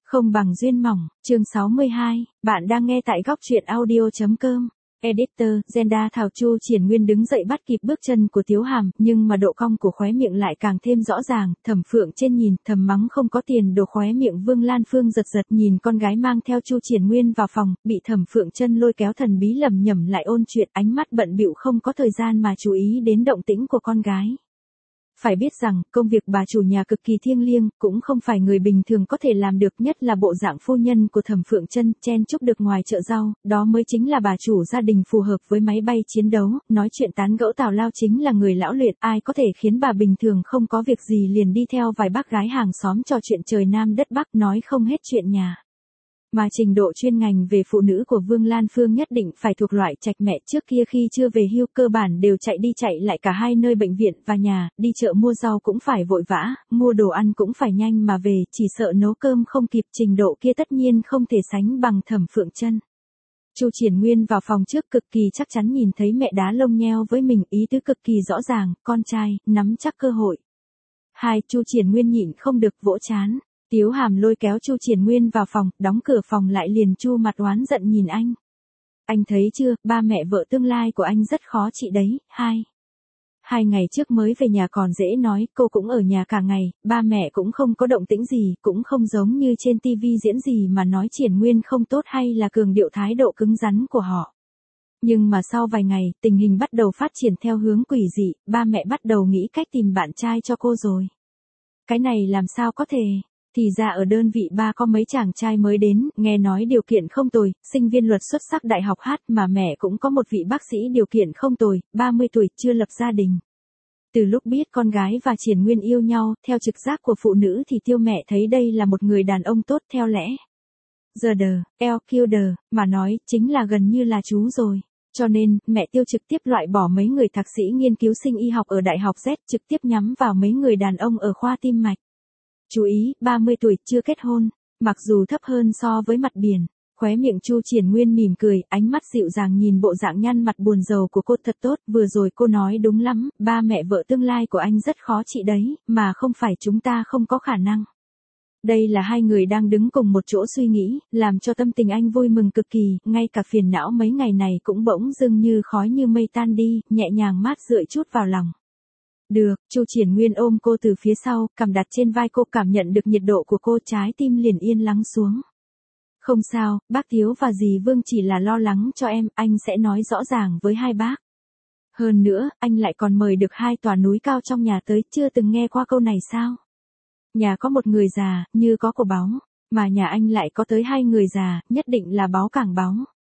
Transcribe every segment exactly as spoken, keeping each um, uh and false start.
Không bằng duyên mỏng, chương sáu mươi hai, bạn đang nghe tại góc truyện audio.com. Editor, Zenda Thảo Chu Triển Nguyên đứng dậy bắt kịp bước chân của Tiếu Hàm, nhưng mà độ cong của khóe miệng lại càng thêm rõ ràng, Thẩm Phượng trên nhìn, thầm mắng không có tiền đồ khóe miệng Vương Lan Phương giật giật nhìn con gái mang theo Chu Triển Nguyên vào phòng, bị Thẩm Phượng chân lôi kéo thần bí lầm nhầm lại ôn chuyện, ánh mắt bận bịu không có thời gian mà chú ý đến động tĩnh của con gái. Phải biết rằng, công việc bà chủ nhà cực kỳ thiêng liêng, cũng không phải người bình thường có thể làm được, nhất là bộ dạng phu nhân của Thẩm Phượng Chân, chen chúc được ngoài chợ rau, đó mới chính là bà chủ gia đình phù hợp với máy bay chiến đấu, nói chuyện tán gẫu tào lao chính là người lão luyện, ai có thể khiến bà bình thường không có việc gì liền đi theo vài bác gái hàng xóm trò chuyện trời Nam đất Bắc nói không hết chuyện nhà. Mà trình độ chuyên ngành về phụ nữ của Vương Lan Phương nhất định phải thuộc loại trạch mẹ, trước kia khi chưa về hưu cơ bản đều chạy đi chạy lại cả hai nơi bệnh viện và nhà, đi chợ mua rau cũng phải vội vã, mua đồ ăn cũng phải nhanh mà về, chỉ sợ nấu cơm không kịp, trình độ kia tất nhiên không thể sánh bằng Thẩm Phượng Chân. Chu Triển Nguyên vào phòng trước cực kỳ chắc chắn nhìn thấy mẹ đá lông nheo với mình, ý tứ cực kỳ rõ ràng, con trai, nắm chắc cơ hội. Hai, Chu Triển Nguyên nhịn không được vỗ trán. Tiếu Hàm lôi kéo Chu Triển Nguyên vào phòng, đóng cửa phòng lại liền chu mặt oán giận nhìn anh. Anh thấy chưa, ba mẹ vợ tương lai của anh rất khó trị đấy. Hai. Hai ngày trước mới về nhà còn dễ nói, cô cũng ở nhà cả ngày, ba mẹ cũng không có động tĩnh gì, cũng không giống như trên tivi diễn gì mà nói Triển Nguyên không tốt hay là cường điệu thái độ cứng rắn của họ. Nhưng mà sau vài ngày, tình hình bắt đầu phát triển theo hướng quỷ dị, ba mẹ bắt đầu nghĩ cách tìm bạn trai cho cô rồi. Cái này làm sao có thể? Thì ra ở đơn vị ba có mấy chàng trai mới đến, nghe nói điều kiện không tồi, sinh viên luật xuất sắc đại học hát, mà mẹ cũng có một vị bác sĩ điều kiện không tồi, ba mươi tuổi, chưa lập gia đình. Từ lúc biết con gái và Triển Nguyên yêu nhau, theo trực giác của phụ nữ thì Tiêu mẹ thấy đây là một người đàn ông tốt, theo lẽ. Giờ đờ, eo kiêu đờ, mà nói, chính là gần như là chú rồi. Cho nên, mẹ Tiêu trực tiếp loại bỏ mấy người thạc sĩ nghiên cứu sinh y học ở Đại học Z, trực tiếp nhắm vào mấy người đàn ông ở khoa tim mạch. Chú ý, ba mươi tuổi, chưa kết hôn, mặc dù thấp hơn so với mặt biển. Khóe miệng Chu Triển Nguyên mỉm cười, ánh mắt dịu dàng nhìn bộ dạng nhăn mặt buồn rầu của cô, thật tốt, vừa rồi cô nói đúng lắm, ba mẹ vợ tương lai của anh rất khó trị đấy, mà không phải chúng ta không có khả năng. Đây là hai người đang đứng cùng một chỗ suy nghĩ, làm cho tâm tình anh vui mừng cực kỳ, ngay cả phiền não mấy ngày này cũng bỗng dưng như khói như mây tan đi, nhẹ nhàng mát rượi chút vào lòng. Được, Chu Triển Nguyên ôm cô từ phía sau, cằm đặt trên vai cô, cảm nhận được nhiệt độ của cô, trái tim liền yên lắng xuống. Không sao, bác Tiếu và dì Vương chỉ là lo lắng cho em, anh sẽ nói rõ ràng với hai bác. Hơn nữa, anh lại còn mời được hai tòa núi cao trong nhà tới, chưa từng nghe qua câu này sao? Nhà có một người già, như có của báu, mà nhà anh lại có tới hai người già, nhất định là báu càng báu.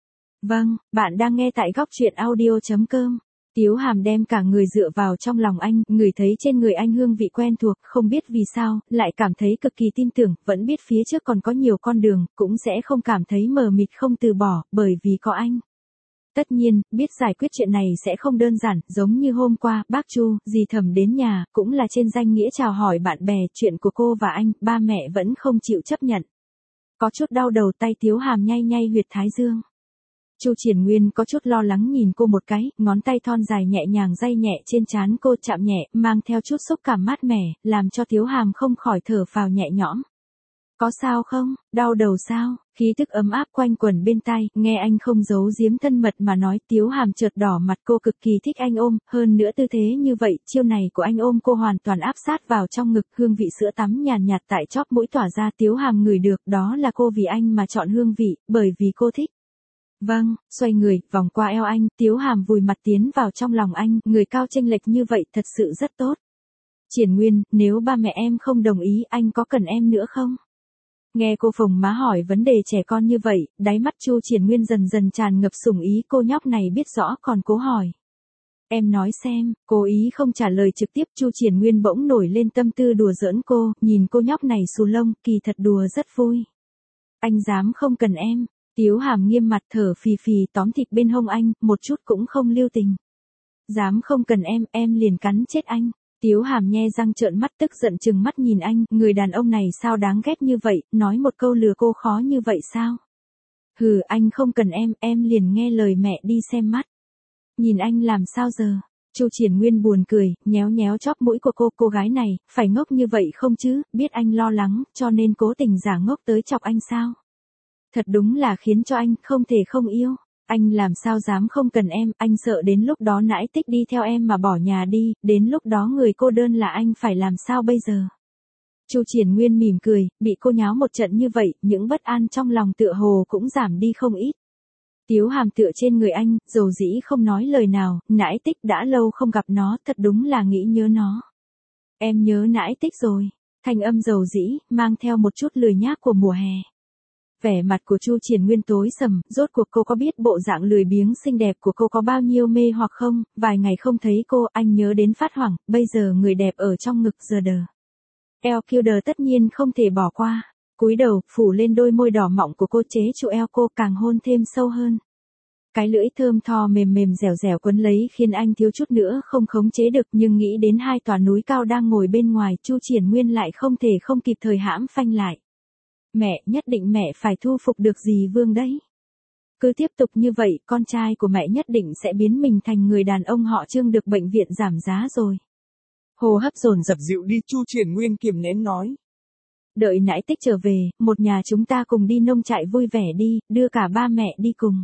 Vâng, bạn đang nghe tại góc truyện audio.com. Tiếu Hàm đem cả người dựa vào trong lòng anh, ngửi thấy trên người anh hương vị quen thuộc, không biết vì sao, lại cảm thấy cực kỳ tin tưởng, vẫn biết phía trước còn có nhiều con đường, cũng sẽ không cảm thấy mờ mịt không từ bỏ, bởi vì có anh. Tất nhiên, biết giải quyết chuyện này sẽ không đơn giản, giống như hôm qua, bác Chu, dì Thẩm đến nhà, cũng là trên danh nghĩa chào hỏi bạn bè, chuyện của cô và anh, ba mẹ vẫn không chịu chấp nhận. Có chút đau đầu, tay Tiếu Hàm nhay nhay huyệt thái dương. Chu Triển Nguyên có chút lo lắng nhìn cô một cái, ngón tay thon dài nhẹ nhàng day nhẹ trên trán cô, chạm nhẹ, mang theo chút xúc cảm mát mẻ, làm cho Tiếu Hàm không khỏi thở phào nhẹ nhõm. Có sao không, đau đầu sao? Khí tức ấm áp quanh quẩn bên tai, nghe anh không giấu giếm thân mật mà nói, Tiếu Hàm chợt đỏ mặt, cô cực kỳ thích anh ôm, hơn nữa tư thế như vậy, chiêu này của anh ôm cô hoàn toàn áp sát vào trong ngực, hương vị sữa tắm nhàn nhạt tại chóp mũi tỏa ra, Tiếu Hàm ngửi được, đó là cô vì anh mà chọn hương vị, bởi vì cô thích. Vâng, xoay người, vòng qua eo anh, Tiếu Hàm vùi mặt tiến vào trong lòng anh, người cao chênh lệch như vậy thật sự rất tốt. Triển Nguyên, nếu ba mẹ em không đồng ý, anh có cần em nữa không? Nghe cô phồng má hỏi vấn đề trẻ con như vậy, đáy mắt Chu Triển Nguyên dần dần tràn ngập sủng ý, cô nhóc này biết rõ còn cố hỏi. Em nói xem, cố ý không trả lời trực tiếp, Chu Triển Nguyên bỗng nổi lên tâm tư đùa giỡn cô, nhìn cô nhóc này xù lông, kỳ thật đùa rất vui. Anh dám không cần em. Tiếu Hàm nghiêm mặt thở phì phì tóm thịt bên hông anh, một chút cũng không lưu tình. Dám không cần em, em liền cắn chết anh. Tiếu Hàm nhe răng trợn mắt tức giận chừng mắt nhìn anh, người đàn ông này sao đáng ghét như vậy, nói một câu lừa cô khó như vậy sao? Hừ, anh không cần em, em liền nghe lời mẹ đi xem mắt. Nhìn anh làm sao giờ? Chu Triển Nguyên buồn cười, nhéo nhéo chóp mũi của cô, cô gái này, phải ngốc như vậy không chứ, biết anh lo lắng, cho nên cố tình giả ngốc tới chọc anh sao? Thật đúng là khiến cho anh không thể không yêu. Anh làm sao dám không cần em, anh sợ đến lúc đó Nãi Tích đi theo em mà bỏ nhà đi, đến lúc đó người cô đơn là anh phải làm sao bây giờ? Chu Triển Nguyên mỉm cười, bị cô nháo một trận như vậy, những bất an trong lòng tựa hồ cũng giảm đi không ít. Tiếu Hàm tựa trên người anh, dầu dĩ không nói lời nào, Nãi Tích đã lâu không gặp nó, thật đúng là nghĩ nhớ nó. Em nhớ Nãi Tích rồi, thanh âm dầu dĩ, mang theo một chút lười nhác của mùa hè. Vẻ mặt của Chu Triển Nguyên tối sầm, rốt cuộc cô có biết bộ dạng lười biếng xinh đẹp của cô có bao nhiêu mê hoặc không, vài ngày không thấy cô, anh nhớ đến phát hoảng, bây giờ người đẹp ở trong ngực giờ đờ. Eo kiêu đờ tất nhiên không thể bỏ qua, cúi đầu, phủ lên đôi môi đỏ mọng của cô chế trụ eo cô càng hôn thêm sâu hơn. Cái lưỡi thơm tho mềm mềm dẻo dẻo quấn lấy khiến anh thiếu chút nữa không khống chế được, nhưng nghĩ đến hai tòa núi cao đang ngồi bên ngoài, Chu Triển Nguyên lại không thể không kịp thời hãm phanh lại. Mẹ, nhất định mẹ phải thu phục được dì Vương đấy. Cứ tiếp tục như vậy, con trai của mẹ nhất định sẽ biến mình thành người đàn ông họ Trương được bệnh viện giảm giá rồi. Hô hấp dồn dập dịu đi, Chu Triển Nguyên kiềm nén nói. Đợi Nãi Tích trở về, một nhà chúng ta cùng đi nông trại vui vẻ đi, đưa cả ba mẹ đi cùng.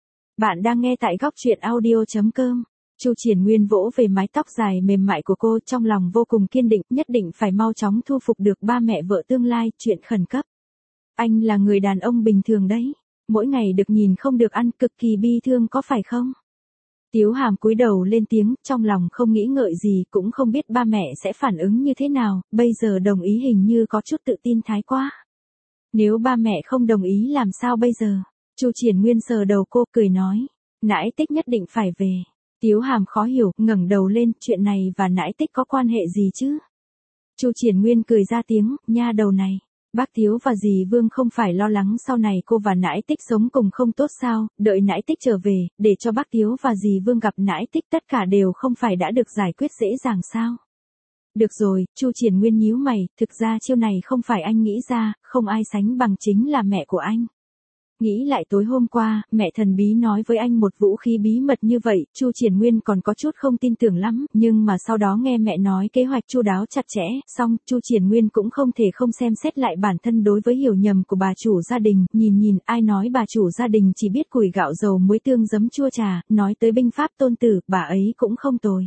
Bạn đang nghe tại góc truyện audio chấm com. Chu Triển Nguyên vỗ về mái tóc dài mềm mại của cô, trong lòng vô cùng kiên định, nhất định phải mau chóng thu phục được ba mẹ vợ tương lai, chuyện khẩn cấp. Anh là người đàn ông bình thường đấy, mỗi ngày được nhìn không được ăn, cực kỳ bi thương có phải không? Tiếu Hàm cúi đầu lên tiếng, trong lòng không nghĩ ngợi gì, cũng không biết ba mẹ sẽ phản ứng như thế nào, bây giờ đồng ý hình như có chút tự tin thái quá. Nếu ba mẹ không đồng ý làm sao bây giờ? Chu Triển Nguyên sờ đầu cô, cười nói, Nãi Tích nhất định phải về. Tiếu Hàm khó hiểu, ngẩng đầu lên, chuyện này và Nãi Tích có quan hệ gì chứ? Chu Triển Nguyên cười ra tiếng, nha đầu này. Bác Tiếu và dì Vương không phải lo lắng sau này cô và Nãi Tích sống cùng không tốt sao, đợi Nãi Tích trở về, để cho bác Tiếu và dì Vương gặp Nãi Tích tất cả đều không phải đã được giải quyết dễ dàng sao. Được rồi, Chu Triển Nguyên nhíu mày, thực ra chiêu này không phải anh nghĩ ra, không ai sánh bằng chính là mẹ của anh. Nghĩ lại tối hôm qua, mẹ thần bí nói với anh một vũ khí bí mật như vậy, Chu Triển Nguyên còn có chút không tin tưởng lắm, nhưng mà sau đó nghe mẹ nói kế hoạch chu đáo chặt chẽ, xong, Chu Triển Nguyên cũng không thể không xem xét lại bản thân đối với hiểu nhầm của bà chủ gia đình, nhìn nhìn, ai nói bà chủ gia đình chỉ biết củi gạo dầu muối tương giấm chua trà, nói tới binh pháp tôn tử, bà ấy cũng không tồi.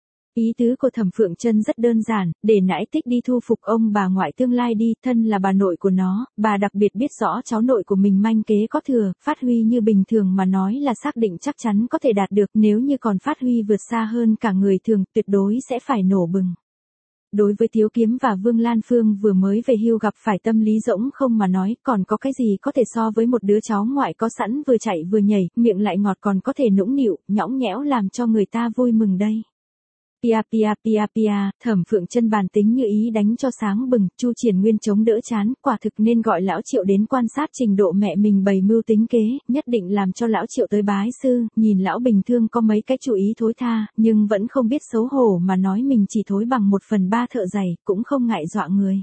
Ý tứ của Thẩm Phượng Trân rất đơn giản, để Nãi Tích đi thu phục ông bà ngoại tương lai đi, thân là bà nội của nó, bà đặc biệt biết rõ cháu nội của mình manh kế có thừa, phát huy như bình thường mà nói là xác định chắc chắn có thể đạt được, nếu như còn phát huy vượt xa hơn cả người thường, tuyệt đối sẽ phải nổ bừng. Đối với Tiếu Kiếm và Vương Lan Phương vừa mới về hưu gặp phải tâm lý rỗng không mà nói, còn có cái gì có thể so với một đứa cháu ngoại có sẵn vừa chạy vừa nhảy, miệng lại ngọt còn có thể nũng nịu, nhõng nhẽo làm cho người ta vui mừng đây. Pia pia pia pia, Thẩm Phượng Trân bàn tính như ý đánh cho sáng bừng, Chu Triển Nguyên chống đỡ chán, quả thực nên gọi lão Triệu đến quan sát trình độ mẹ mình bày mưu tính kế, nhất định làm cho lão Triệu tới bái sư, nhìn lão bình thường có mấy cái chủ ý thối tha, nhưng vẫn không biết xấu hổ mà nói mình chỉ thối bằng một phần ba thợ giày, cũng không ngại dọa người.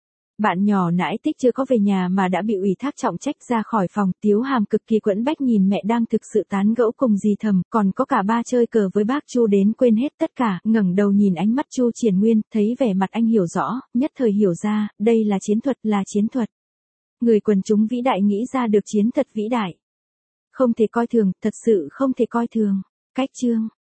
Bạn nhỏ Nãi Tích chưa có về nhà mà đã bị ủy thác trọng trách ra khỏi phòng, Tiếu Hàm cực kỳ quẫn bách nhìn mẹ đang thực sự tán gẫu cùng dì Thầm, còn có cả ba chơi cờ với bác Chu đến quên hết tất cả, ngẩng đầu nhìn ánh mắt Chu Triển Nguyên, thấy vẻ mặt anh hiểu rõ, nhất thời hiểu ra, đây là chiến thuật, là chiến thuật. Người quần chúng vĩ đại nghĩ ra được chiến thuật vĩ đại. Không thể coi thường, thật sự không thể coi thường. Cách chương